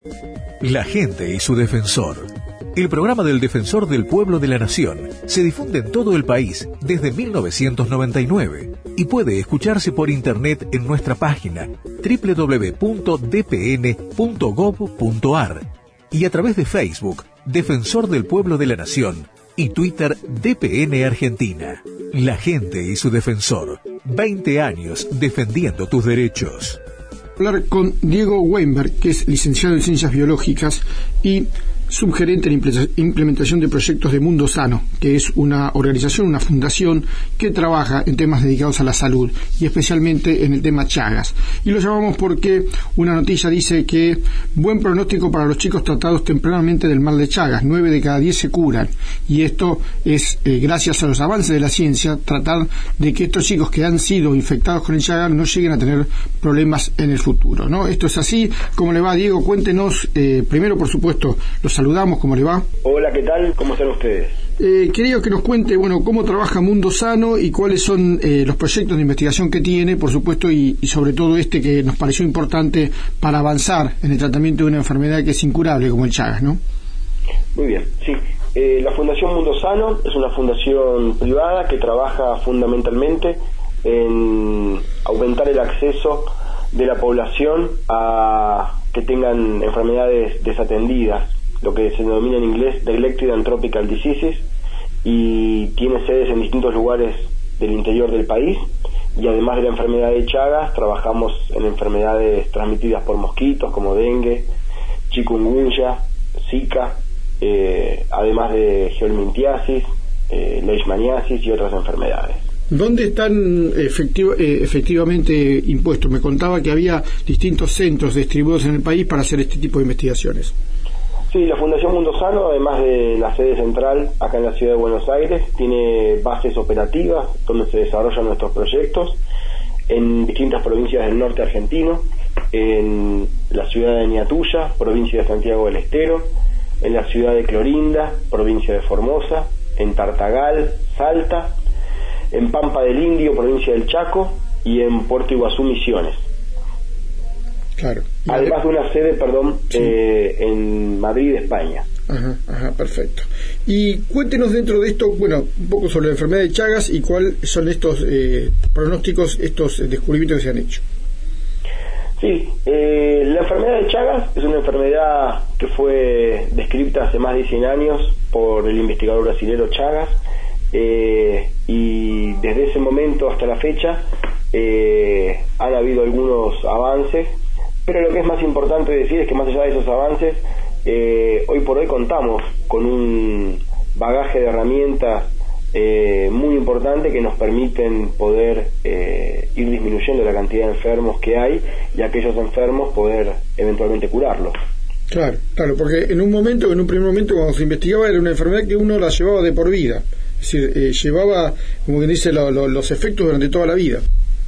La gente y su defensor. El programa del Defensor del Pueblo de la Nación se difunde en todo el país desde 1999 y puede escucharse por internet en nuestra página www.dpn.gov.ar y a través de Facebook, Defensor del Pueblo de la Nación, y Twitter, DPN Argentina. La gente y su defensor. 20 años defendiendo tus derechos. Hablar con Diego Weinberg, que es licenciado en Ciencias Biológicas y subgerente en implementación de proyectos de Mundo Sano, que es una organización, una fundación que trabaja en temas dedicados a la salud y especialmente en el tema Chagas. Y lo llamamos porque una noticia dice que buen pronóstico para los chicos tratados tempranamente del mal de Chagas, 9 de cada 10 se curan, y esto es gracias a los avances de la ciencia, tratar de que estos chicos que han sido infectados con el Chagas no lleguen a tener problemas en el futuro, ¿no? Esto es así. ¿Cómo le va, Diego? Cuéntenos, primero, por supuesto, los saludamos, ¿cómo le va? Hola, ¿qué tal? ¿Cómo están ustedes? Quería que nos cuente, cómo trabaja Mundo Sano y cuáles son los proyectos de investigación que tiene, por supuesto, y sobre todo este que nos pareció importante para avanzar en el tratamiento de una enfermedad que es incurable como el Chagas, ¿no? Muy bien, sí. La Fundación Mundo Sano es una fundación privada que trabaja fundamentalmente en aumentar el acceso de la población a que tengan enfermedades desatendidas, lo que se denomina en inglés Neglected and Tropical Diseases, y tiene sedes en distintos lugares del interior del país. Y además de la enfermedad de Chagas, trabajamos en enfermedades transmitidas por mosquitos como dengue, chikungunya, zika, además de geolmintiasis, leishmaniasis y otras enfermedades. ¿Dónde están efectivamente impuestos? Me contaba que había distintos centros distribuidos en el país para hacer este tipo de investigaciones. Sí, la Fundación Mundo Sano, además de la sede central acá en la ciudad de Buenos Aires, tiene bases operativas donde se desarrollan nuestros proyectos en distintas provincias del norte argentino, en la ciudad de Ñatuya, provincia de Santiago del Estero, en la ciudad de Clorinda, provincia de Formosa, en Tartagal, Salta, en Pampa del Indio, provincia del Chaco, y en Puerto Iguazú, Misiones. Claro. Además de una sede, sí, en Madrid, España. Ajá, perfecto. Y cuéntenos dentro de esto, un poco sobre la enfermedad de Chagas y cuáles son estos pronósticos, estos descubrimientos que se han hecho. Sí, la enfermedad de Chagas es una enfermedad que fue descrita hace más de 100 años por el investigador brasilero Chagas, y desde ese momento hasta la fecha han habido algunos avances, pero lo que es más importante decir es que más allá de esos avances, hoy por hoy contamos con un bagaje de herramientas muy importante que nos permiten poder ir disminuyendo la cantidad de enfermos que hay, y aquellos enfermos poder eventualmente curarlos. Claro, porque en un primer momento cuando se investigaba era una enfermedad que uno la llevaba de por vida, es decir, llevaba, como quien dice, los efectos durante toda la vida.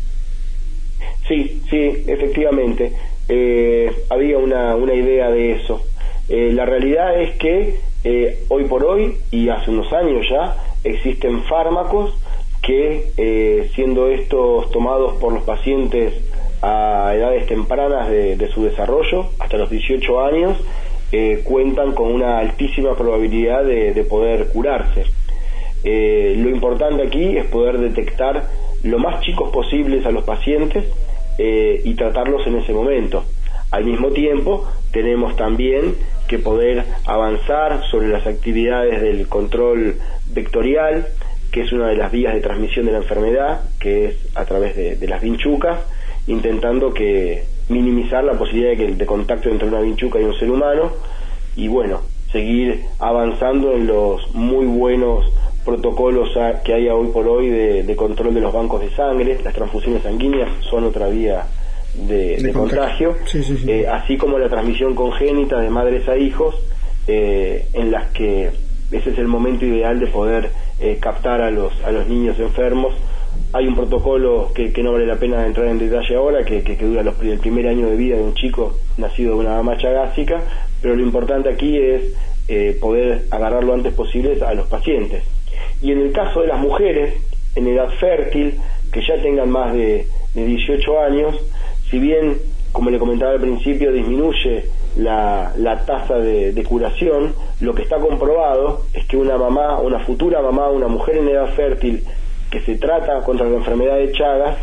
Sí, efectivamente, había una idea de eso. La realidad es que hoy por hoy, y hace unos años ya, existen fármacos que, siendo estos tomados por los pacientes a edades tempranas de su desarrollo, hasta los 18 años, cuentan con una altísima probabilidad de poder curarse. Lo importante aquí es poder detectar lo más chicos posibles a los pacientes y tratarlos en ese momento. Al mismo tiempo, tenemos también que poder avanzar sobre las actividades del control vectorial, que es una de las vías de transmisión de la enfermedad, que es a través de las vinchucas, intentando que minimizar la posibilidad de contacto entre una vinchuca y un ser humano, y seguir avanzando en los muy buenos protocolos que hay hoy por hoy de control de los bancos de sangre. Las transfusiones sanguíneas son otra vía de contagio. Sí. Así como la transmisión congénita de madres a hijos, en las que ese es el momento ideal de poder captar a los niños enfermos. Hay un protocolo que no vale la pena entrar en detalle ahora, que dura el primer año de vida de un chico nacido de una mama chagásica, pero lo importante aquí es poder agarrar lo antes posible a los pacientes. Y en el caso de las mujeres en edad fértil, que ya tengan más de 18 años, si bien, como le comentaba al principio, disminuye la tasa de curación, lo que está comprobado es que una mamá, una futura mamá, una mujer en edad fértil que se trata contra la enfermedad de Chagas,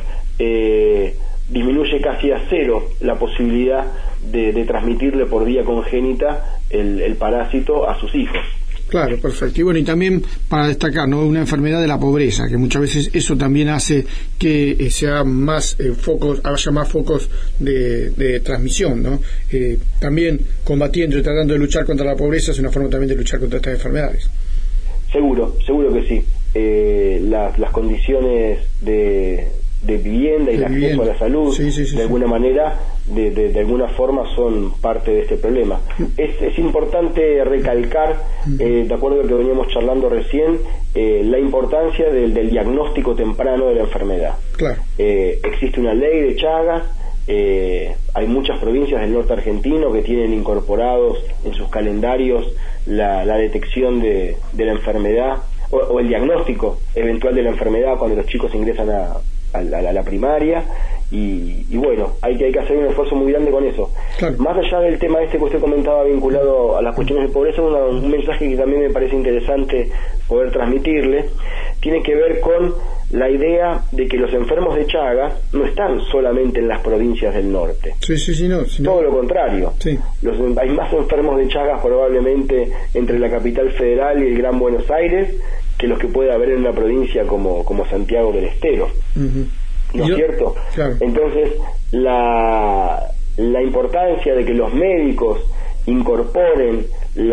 disminuye casi a cero la posibilidad de transmitirle por vía congénita el parásito a sus hijos. Claro, perfecto. Y bueno, y también para destacar, ¿no?, una enfermedad de la pobreza, que muchas veces eso también hace que sea más haya más focos de transmisión, ¿no? También combatiendo y tratando de luchar contra la pobreza es una forma también de luchar contra estas enfermedades. Seguro que sí. Las condiciones de vivienda y el acceso a la salud, de alguna manera, de alguna forma son parte de este problema. Es importante recalcar, de acuerdo a lo que veníamos charlando recién, la importancia del diagnóstico temprano de la enfermedad. Claro. Existe una ley de Chagas, hay muchas provincias del norte argentino que tienen incorporados en sus calendarios la detección de la enfermedad o el diagnóstico eventual de la enfermedad cuando los chicos ingresan a la primaria, y bueno, hay que hacer un esfuerzo muy grande con eso. Claro. Más allá del tema que usted comentaba vinculado a las cuestiones de pobreza, un mensaje que también me parece interesante poder transmitirle, tiene que ver con la idea de que los enfermos de Chagas no están solamente en las provincias del norte. No. Todo lo contrario. Sí. Hay más enfermos de Chagas probablemente entre la capital federal y el Gran Buenos Aires que los que puede haber en una provincia como Santiago del Estero. Uh-huh. ¿No es cierto? Claro. Entonces, la importancia de que los médicos incorporen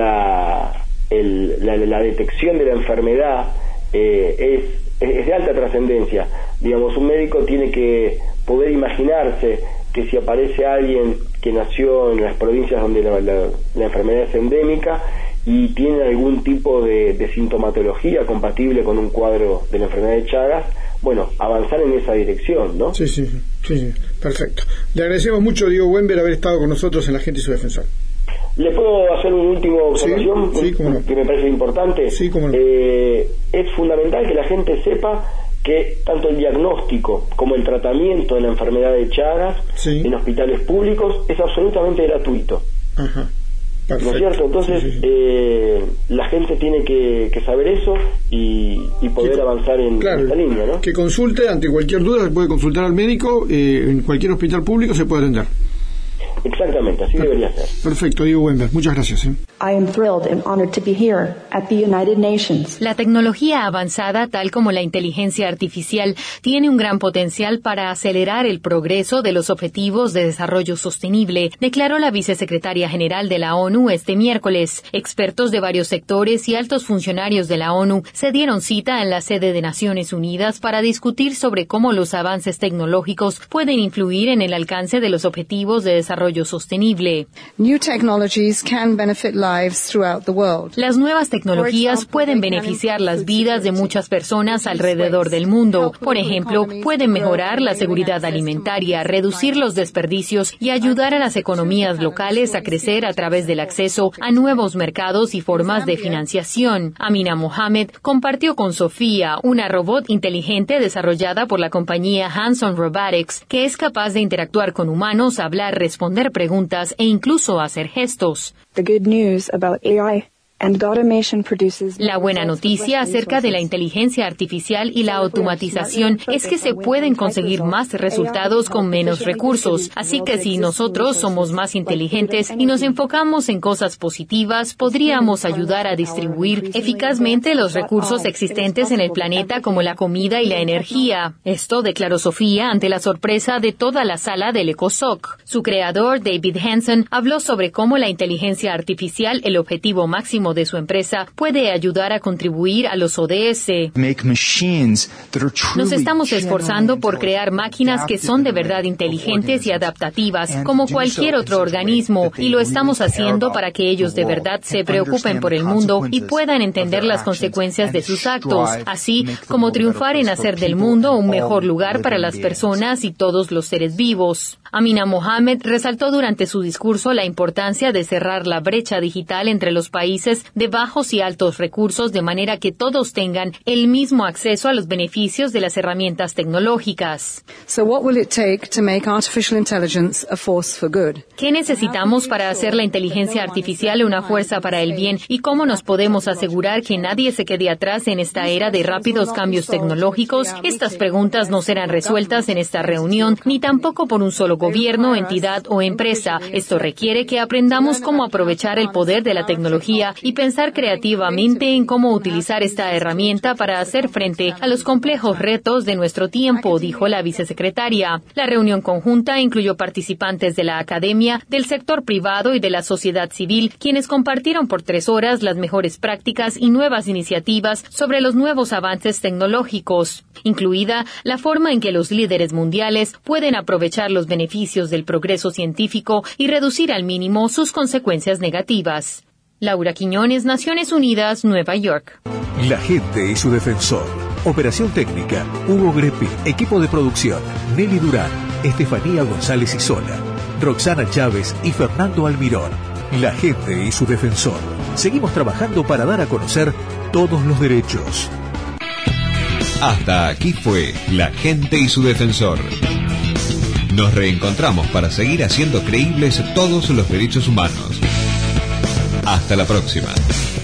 la detección de la enfermedad es de alta trascendencia. Digamos, un médico tiene que poder imaginarse que si aparece alguien que nació en las provincias donde la enfermedad es endémica y tiene algún tipo de sintomatología compatible con un cuadro de la enfermedad de Chagas, bueno, avanzar en esa dirección, ¿no? Sí, perfecto. Le agradecemos mucho, Diego Weinberg, haber estado con nosotros en La Gente y su Defensor. ¿Le puedo hacer una última observación cómo no, que me parece importante? Sí, cómo no. Es fundamental que la gente sepa que tanto el diagnóstico como el tratamiento de la enfermedad de Chagas en hospitales públicos es absolutamente gratuito. Ajá. Perfecto. ¿No es cierto? Entonces, la gente tiene que saber eso y poder avanzar en esta línea, ¿no? Que consulte, ante cualquier duda se puede consultar al médico, en cualquier hospital público se puede atender. Exactamente, así debería ser. Perfecto, Diego Weinberg, muchas gracias. I am thrilled and honored to be here at the United Nations. La tecnología avanzada, tal como la inteligencia artificial, tiene un gran potencial para acelerar el progreso de los objetivos de desarrollo sostenible, declaró la vicesecretaria general de la ONU este miércoles. Expertos de varios sectores y altos funcionarios de la ONU se dieron cita en la sede de Naciones Unidas para discutir sobre cómo los avances tecnológicos pueden influir en el alcance de los objetivos de desarrollo sostenible. New technologies can benefit lives throughout the world. Las nuevas tecnologías pueden beneficiar las vidas de muchas personas alrededor del mundo. Por ejemplo, pueden mejorar la seguridad alimentaria, reducir los desperdicios y ayudar a las economías locales a crecer a través del acceso a nuevos mercados y formas de financiación. Amina Mohamed compartió con Sofía, una robot inteligente desarrollada por la compañía Hanson Robotics, que es capaz de interactuar con humanos, hablar, responder preguntas e incluso hacer gestos. The good news about AI and automation produces. La buena noticia acerca de la inteligencia artificial y la automatización es que se pueden conseguir más resultados con menos recursos. Así que si nosotros somos más inteligentes y nos enfocamos en cosas positivas, podríamos ayudar a distribuir eficazmente los recursos existentes en el planeta, como la comida y la energía. Esto declaró Sofía ante la sorpresa de toda la sala del ECOSOC. Su creador, David Hanson, habló sobre cómo la inteligencia artificial, el objetivo máximo de su empresa, puede ayudar a contribuir a los ODS. Nos estamos esforzando por crear máquinas que son de verdad inteligentes y adaptativas, como cualquier otro organismo, y lo estamos haciendo para que ellos de verdad se preocupen por el mundo y puedan entender las consecuencias de sus actos, así como triunfar en hacer del mundo un mejor lugar para las personas y todos los seres vivos. Amina Mohamed resaltó durante su discurso la importancia de cerrar la brecha digital entre los países países de bajos y altos recursos, de manera que todos tengan el mismo acceso a los beneficios de las herramientas tecnológicas. So what will it take to make artificial intelligence a force for good? ¿Qué necesitamos para hacer la inteligencia artificial una fuerza para el bien? ¿Y cómo nos podemos asegurar que nadie se quede atrás en esta era de rápidos cambios tecnológicos? Estas preguntas no serán resueltas en esta reunión, ni tampoco por un solo gobierno, entidad o empresa. Esto requiere que aprendamos cómo aprovechar el poder de la tecnología y pensar creativamente en cómo utilizar esta herramienta para hacer frente a los complejos retos de nuestro tiempo, dijo la vicesecretaria. La reunión conjunta incluyó participantes de la academia, del sector privado y de la sociedad civil, quienes compartieron por 3 horas las mejores prácticas y nuevas iniciativas sobre los nuevos avances tecnológicos, incluida la forma en que los líderes mundiales pueden aprovechar los beneficios del progreso científico y reducir al mínimo sus consecuencias negativas. Laura Quiñones, Naciones Unidas, Nueva York. La gente y su defensor. Operación técnica, Hugo Grepi. Equipo de producción, Nelly Durán, Estefanía González Isola, Roxana Chávez y Fernando Almirón. La gente y su defensor. Seguimos trabajando para dar a conocer todos los derechos. Hasta aquí fue La gente y su defensor. Nos reencontramos para seguir haciendo creíbles todos los derechos humanos. Hasta la próxima.